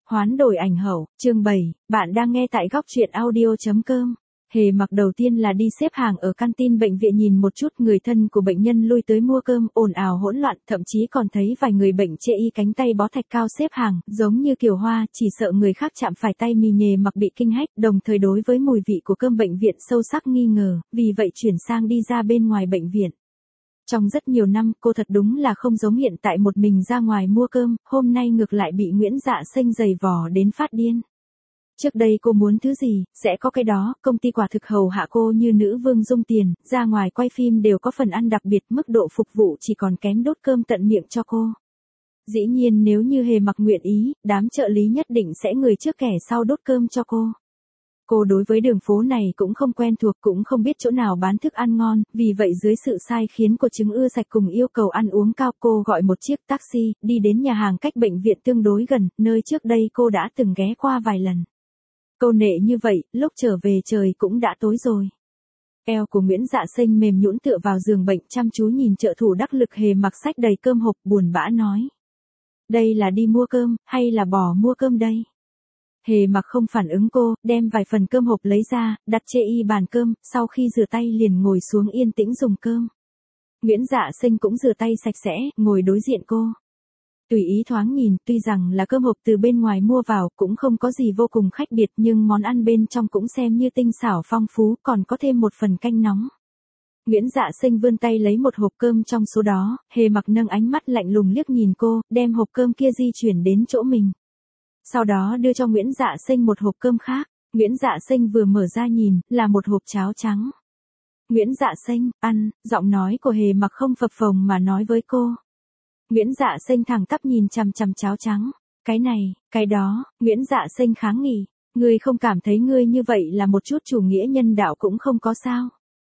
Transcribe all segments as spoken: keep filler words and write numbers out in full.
Hoán đổi ảnh hậu, chương bảy, bạn đang nghe tại góc truyện audio.com. Hề Mặc đầu tiên là đi xếp hàng ở canteen bệnh viện nhìn một chút người thân của bệnh nhân lui tới mua cơm, ồn ào hỗn loạn, thậm chí còn thấy vài người bệnh chê y cánh tay bó thạch cao xếp hàng, giống như Kiều Hoa, chỉ sợ người khác chạm phải tay mì nhề Mặc bị kinh hách, đồng thời đối với mùi vị của cơm bệnh viện sâu sắc nghi ngờ, vì vậy chuyển sang đi ra bên ngoài bệnh viện. Trong rất nhiều năm, cô thật đúng là không giống hiện tại một mình ra ngoài mua cơm, hôm nay ngược lại bị Nguyễn Dạ Xanh giày vò đến phát điên. Trước đây cô muốn thứ gì, sẽ có cái đó, công ty quả thực hầu hạ cô như nữ vương dung tiền, ra ngoài quay phim đều có phần ăn đặc biệt, mức độ phục vụ chỉ còn kém đốt cơm tận miệng cho cô. Dĩ nhiên nếu như Hề Mặc nguyện ý, đám trợ lý nhất định sẽ người trước kẻ sau đốt cơm cho cô. Cô đối với đường phố này cũng không quen thuộc, cũng không biết chỗ nào bán thức ăn ngon, vì vậy dưới sự sai khiến của trứng ưa sạch cùng yêu cầu ăn uống cao, cô gọi một chiếc taxi, đi đến nhà hàng cách bệnh viện tương đối gần, nơi trước đây cô đã từng ghé qua vài lần. Câu nệ như vậy, lúc trở về trời cũng đã tối rồi. Eo của Nguyễn Dạ Xanh mềm nhũn tựa vào giường bệnh, chăm chú nhìn trợ thủ đắc lực Hề Mặc xách đầy cơm hộp, buồn bã nói. Đây là đi mua cơm, hay là bỏ mua cơm đây? Hề Mặc không phản ứng cô, đem vài phần cơm hộp lấy ra, đặt chê y bàn cơm, sau khi rửa tay liền ngồi xuống yên tĩnh dùng cơm. Nguyễn Dạ Xanh cũng rửa tay sạch sẽ, ngồi đối diện cô. Tùy ý thoáng nhìn, tuy rằng là cơm hộp từ bên ngoài mua vào, cũng không có gì vô cùng khách biệt, nhưng món ăn bên trong cũng xem như tinh xảo phong phú, còn có thêm một phần canh nóng. Nguyễn Dạ Xanh vươn tay lấy một hộp cơm trong số đó, Hề Mặc nâng ánh mắt lạnh lùng liếc nhìn cô, đem hộp cơm kia di chuyển đến chỗ mình. Sau đó đưa cho Nguyễn Dạ Xanh một hộp cơm khác, Nguyễn Dạ Xanh vừa mở ra nhìn, là một hộp cháo trắng. Nguyễn Dạ Xanh, ăn, giọng nói của Hề Mặc không phập phồng mà nói với cô. Nguyễn Dạ Xanh thẳng tắp nhìn chằm chằm cháo trắng, cái này, cái đó, Nguyễn Dạ Xanh kháng nghị, ngươi không cảm thấy ngươi như vậy là một chút chủ nghĩa nhân đạo cũng không có sao.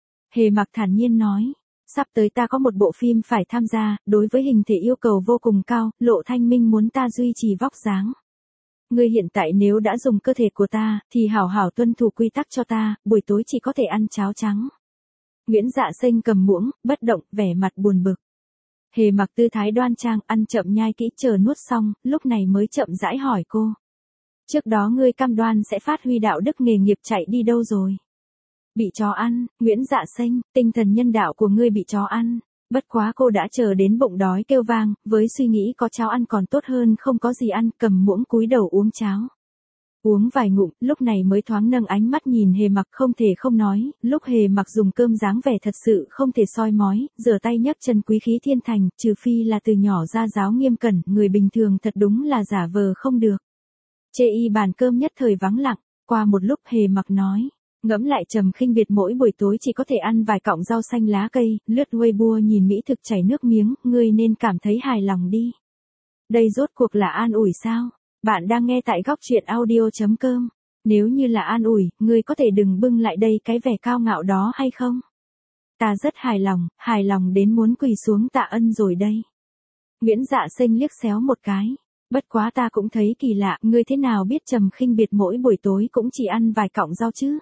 Hề Mặc thản nhiên nói, sắp tới ta có một bộ phim phải tham gia, đối với hình thể yêu cầu vô cùng cao, Lộ Thanh Minh muốn ta duy trì vóc dáng. Ngươi hiện tại nếu đã dùng cơ thể của ta, thì hảo hảo tuân thủ quy tắc cho ta, buổi tối chỉ có thể ăn cháo trắng. Nguyễn Dạ Xanh cầm muỗng, bất động, vẻ mặt buồn bực. Hề Mặc tư thái đoan trang, ăn chậm nhai kỹ chờ nuốt xong, lúc này mới chậm rãi hỏi cô. Trước đó ngươi cam đoan sẽ phát huy đạo đức nghề nghiệp, chạy đi đâu rồi? Bị chó ăn, Nguyễn Dạ Xanh, tinh thần nhân đạo của ngươi bị chó ăn. Bất quá cô đã chờ đến bụng đói kêu vang, với suy nghĩ có cháo ăn còn tốt hơn không có gì ăn, cầm muỗng cúi đầu uống cháo. Uống vài ngụm, lúc này mới thoáng nâng ánh mắt nhìn Hề Mặc, không thể không nói, lúc Hề Mặc dùng cơm dáng vẻ thật sự không thể soi mói, rửa tay nhấc chân quý khí thiên thành, trừ phi là từ nhỏ ra giáo nghiêm cẩn, người bình thường thật đúng là giả vờ không được. Chê y bàn cơm nhất thời vắng lặng, qua một lúc Hề Mặc nói. Ngẫm lại Trầm Khinh Biệt mỗi buổi tối chỉ có thể ăn vài cọng rau xanh lá cây, lướt Weibo nhìn mỹ thực chảy nước miếng, ngươi nên cảm thấy hài lòng đi. Đây rốt cuộc là an ủi sao? Bạn đang nghe tại góc truyện audio.com. Nếu như là an ủi, ngươi có thể đừng bưng lại đây cái vẻ cao ngạo đó hay không? Ta rất hài lòng, hài lòng đến muốn quỳ xuống tạ ân rồi đây. Nguyễn Dạ Xanh liếc xéo một cái. Bất quá ta cũng thấy kỳ lạ, ngươi thế nào biết Trầm Khinh Biệt mỗi buổi tối cũng chỉ ăn vài cọng rau chứ?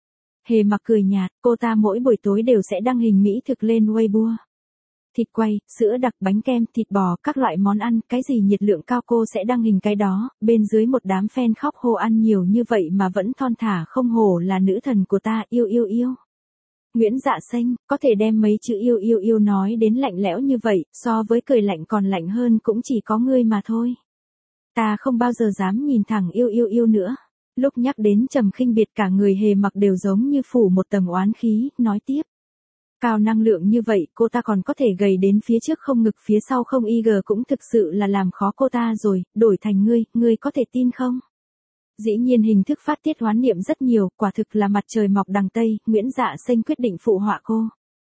Hề Mặc cười nhạt, cô ta mỗi buổi tối đều sẽ đăng hình mỹ thực lên Weibo. Thịt quay, sữa đặc, bánh kem, thịt bò, các loại món ăn, cái gì nhiệt lượng cao cô sẽ đăng hình cái đó, bên dưới một đám fan khóc hô ăn nhiều như vậy mà vẫn thon thả, không hổ là nữ thần của ta, yêu yêu yêu. Nguyễn Dạ Xanh, có thể đem mấy chữ yêu yêu yêu nói đến lạnh lẽo như vậy, so với cười lạnh còn lạnh hơn cũng chỉ có ngươi mà thôi. Ta không bao giờ dám nhìn thẳng yêu yêu yêu nữa. Lúc nhắc đến Trầm Khinh Biệt cả người Hề Mặc đều giống như phủ một tầng oán khí, nói tiếp. Cao năng lượng như vậy, cô ta còn có thể gầy đến phía trước không ngực phía sau không i giê cũng thực sự là làm khó cô ta rồi, đổi thành ngươi, ngươi có thể tin không? Dĩ nhiên hình thức phát tiết hoán niệm rất nhiều, quả thực là mặt trời mọc đằng Tây, Nguyễn Dạ Xanh quyết định phụ họa cô.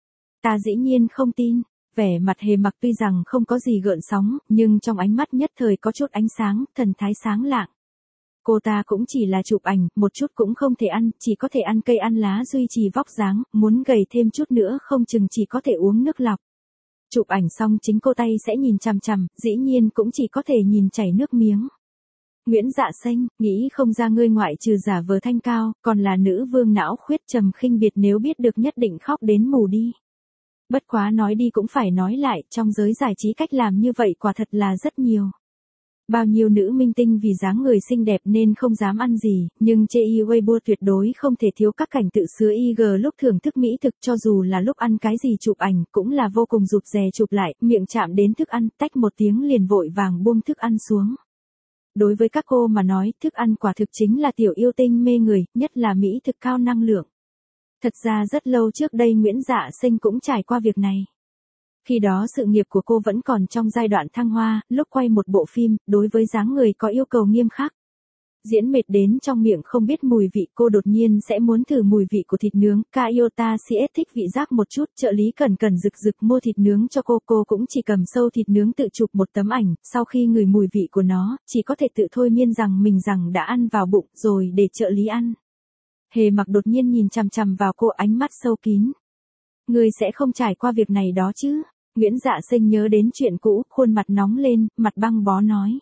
Ta dĩ nhiên không tin. Vẻ mặt Hề Mặc tuy rằng không có gì gợn sóng, nhưng trong ánh mắt nhất thời có chút ánh sáng, thần thái sáng lạng. Cô ta cũng chỉ là chụp ảnh, một chút cũng không thể ăn, chỉ có thể ăn cây ăn lá duy trì vóc dáng, muốn gầy thêm chút nữa không chừng chỉ có thể uống nước lọc. Chụp ảnh xong chính cô tay sẽ nhìn chằm chằm, dĩ nhiên cũng chỉ có thể nhìn chảy nước miếng. Nguyễn Dạ Xanh, nghĩ không ra ngươi ngoại trừ giả vờ thanh cao, còn là nữ vương não khuyết. Trầm Khinh Biệt nếu biết được nhất định khóc đến mù đi. Bất quá nói đi cũng phải nói lại, trong giới giải trí cách làm như vậy quả thật là rất nhiều. Bao nhiêu nữ minh tinh vì dáng người xinh đẹp nên không dám ăn gì, nhưng chê y Weibo tuyệt đối không thể thiếu các cảnh tự sứa i giê lúc thưởng thức mỹ thực, cho dù là lúc ăn cái gì chụp ảnh cũng là vô cùng rụt rè chụp lại, miệng chạm đến thức ăn, tách một tiếng liền vội vàng buông thức ăn xuống. Đối với các cô mà nói, thức ăn quả thực chính là tiểu yêu tinh mê người, nhất là mỹ thực cao năng lượng. Thật ra rất lâu trước đây Nguyễn Dạ Sinh cũng trải qua việc này. Khi đó sự nghiệp của cô vẫn còn trong giai đoạn thăng hoa, lúc quay một bộ phim, đối với dáng người có yêu cầu nghiêm khắc. Diễn mệt đến trong miệng không biết mùi vị, cô đột nhiên sẽ muốn thử mùi vị của thịt nướng. Kayota xê ét thích vị giác một chút, trợ lý cần cần rực rực mua thịt nướng cho cô, cô cũng chỉ cầm sâu thịt nướng tự chụp một tấm ảnh, sau khi ngửi mùi vị của nó, chỉ có thể tự thôi miên rằng mình rằng đã ăn vào bụng rồi để trợ lý ăn. Hề Mặc đột nhiên nhìn chằm chằm vào cô, ánh mắt sâu kín. Ngươi sẽ không trải qua việc này đó chứ? Nguyễn Dạ Sinh nhớ đến chuyện cũ, khuôn mặt nóng lên, mặt băng bó nói.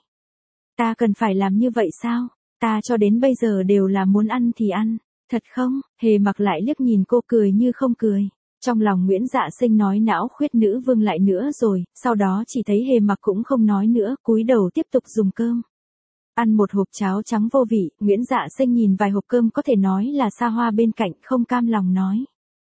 Ta cần phải làm như vậy sao? Ta cho đến bây giờ đều là muốn ăn thì ăn. Thật không? Hề Mặc lại liếc nhìn cô, cười như không cười. Trong lòng Nguyễn Dạ Sinh nói não khuyết nữ vương lại nữa rồi, sau đó chỉ thấy Hề Mặc cũng không nói nữa, cúi đầu tiếp tục dùng cơm. Ăn một hộp cháo trắng vô vị, Nguyễn Dạ Sinh nhìn vài hộp cơm có thể nói là xa hoa bên cạnh, không cam lòng nói.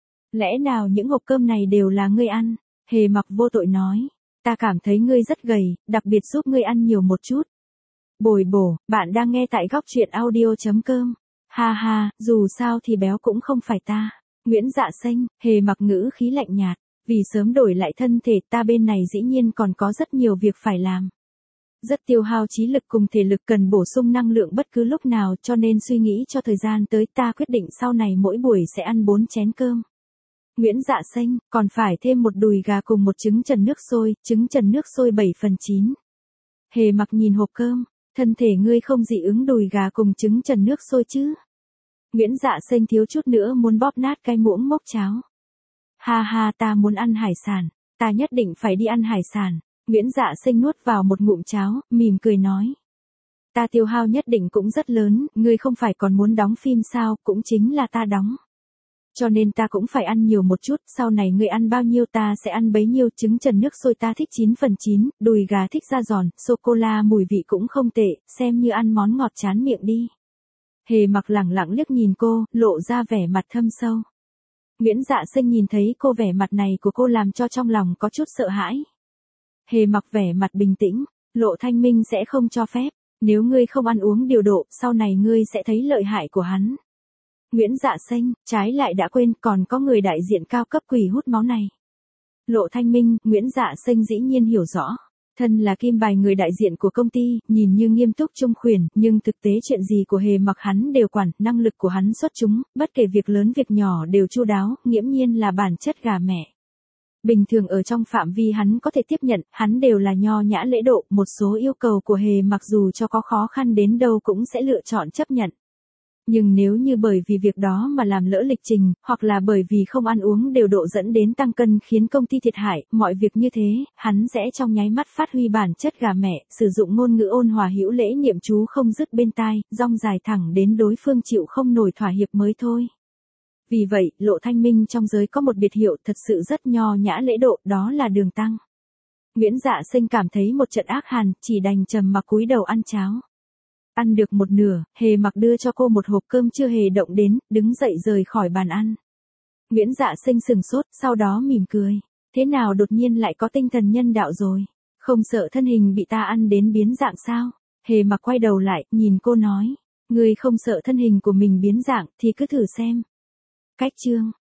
Lẽ nào những hộp cơm này đều là ngươi ăn? Hề Mặc vô tội nói. Ta cảm thấy ngươi rất gầy, đặc biệt giúp ngươi ăn nhiều một chút. Bồi bổ, bạn đang nghe tại góc truyện audio chấm com. Ha ha, dù sao thì béo cũng không phải ta. Nguyễn Dạ Sinh, Hề Mặc ngữ khí lạnh nhạt. Vì sớm đổi lại thân thể, ta bên này dĩ nhiên còn có rất nhiều việc phải làm. Rất tiêu hao trí lực cùng thể lực, cần bổ sung năng lượng bất cứ lúc nào, cho nên suy nghĩ cho thời gian tới, ta quyết định sau này mỗi buổi sẽ ăn bốn chén cơm. Nguyễn Dạ Sinh, còn phải thêm một đùi gà cùng một trứng trần nước sôi, trứng trần nước sôi bảy phần chín. Hề Mặc nhìn hộp cơm, thân thể ngươi không dị ứng đùi gà cùng trứng trần nước sôi chứ? Nguyễn Dạ Sinh thiếu chút nữa muốn bóp nát cái muỗng mốc cháo. Ha ha, ta muốn ăn hải sản, ta nhất định phải đi ăn hải sản. Nguyễn Dạ Sinh nuốt vào một ngụm cháo, mỉm cười nói. Ta tiêu hao nhất định cũng rất lớn, ngươi không phải còn muốn đóng phim sao, cũng chính là ta đóng. Cho nên ta cũng phải ăn nhiều một chút, sau này ngươi ăn bao nhiêu ta sẽ ăn bấy nhiêu, trứng trần nước sôi ta thích chín phần chín, đùi gà thích da giòn, sô-cô-la mùi vị cũng không tệ, xem như ăn món ngọt chán miệng đi. Hề Mặc lẳng lặng liếc nhìn cô, lộ ra vẻ mặt thâm sâu. Nguyễn Dạ Sinh nhìn thấy cô, vẻ mặt này của cô làm cho trong lòng có chút sợ hãi. Hề Mặc vẻ mặt bình tĩnh, Lộ Thanh Minh sẽ không cho phép, nếu ngươi không ăn uống điều độ, sau này ngươi sẽ thấy lợi hại của hắn. Nguyễn Dạ Sinh, trái lại đã quên còn có người đại diện cao cấp quỷ hút máu này. Lộ Thanh Minh, Nguyễn Dạ Sinh dĩ nhiên hiểu rõ. Thân là kim bài người đại diện của công ty, nhìn như nghiêm túc trung khuyển, nhưng thực tế chuyện gì của Hề Mặc hắn đều quản, năng lực của hắn xuất chúng, bất kể việc lớn việc nhỏ đều chu đáo, nghiễm nhiên là bản chất gà mẹ. Bình thường ở trong phạm vi hắn có thể tiếp nhận, hắn đều là nho nhã lễ độ, một số yêu cầu của Hề Mặc dù cho có khó khăn đến đâu cũng sẽ lựa chọn chấp nhận. Nhưng nếu như bởi vì việc đó mà làm lỡ lịch trình, hoặc là bởi vì không ăn uống đều độ dẫn đến tăng cân khiến công ty thiệt hại, mọi việc như thế, hắn sẽ trong nháy mắt phát huy bản chất gà mẹ, sử dụng ngôn ngữ ôn hòa hữu lễ, niệm chú không dứt bên tai, rong dài thẳng đến đối phương chịu không nổi thỏa hiệp mới thôi. Vì vậy, Lộ Thanh Minh trong giới có một biệt hiệu thật sự rất nho nhã lễ độ, đó là Đường Tăng. Nguyễn Dạ Sinh cảm thấy một trận ác hàn, chỉ đành trầm mặc cúi đầu ăn cháo. Ăn được một nửa, Hề Mặc đưa cho cô một hộp cơm chưa hề động đến, đứng dậy rời khỏi bàn ăn. Nguyễn Dạ Sinh sừng sốt, sau đó mỉm cười. Thế nào đột nhiên lại có tinh thần nhân đạo rồi? Không sợ thân hình bị ta ăn đến biến dạng sao? Hề Mặc quay đầu lại, nhìn cô nói. Ngươi không sợ thân hình của mình biến dạng thì cứ thử xem. Cách chương.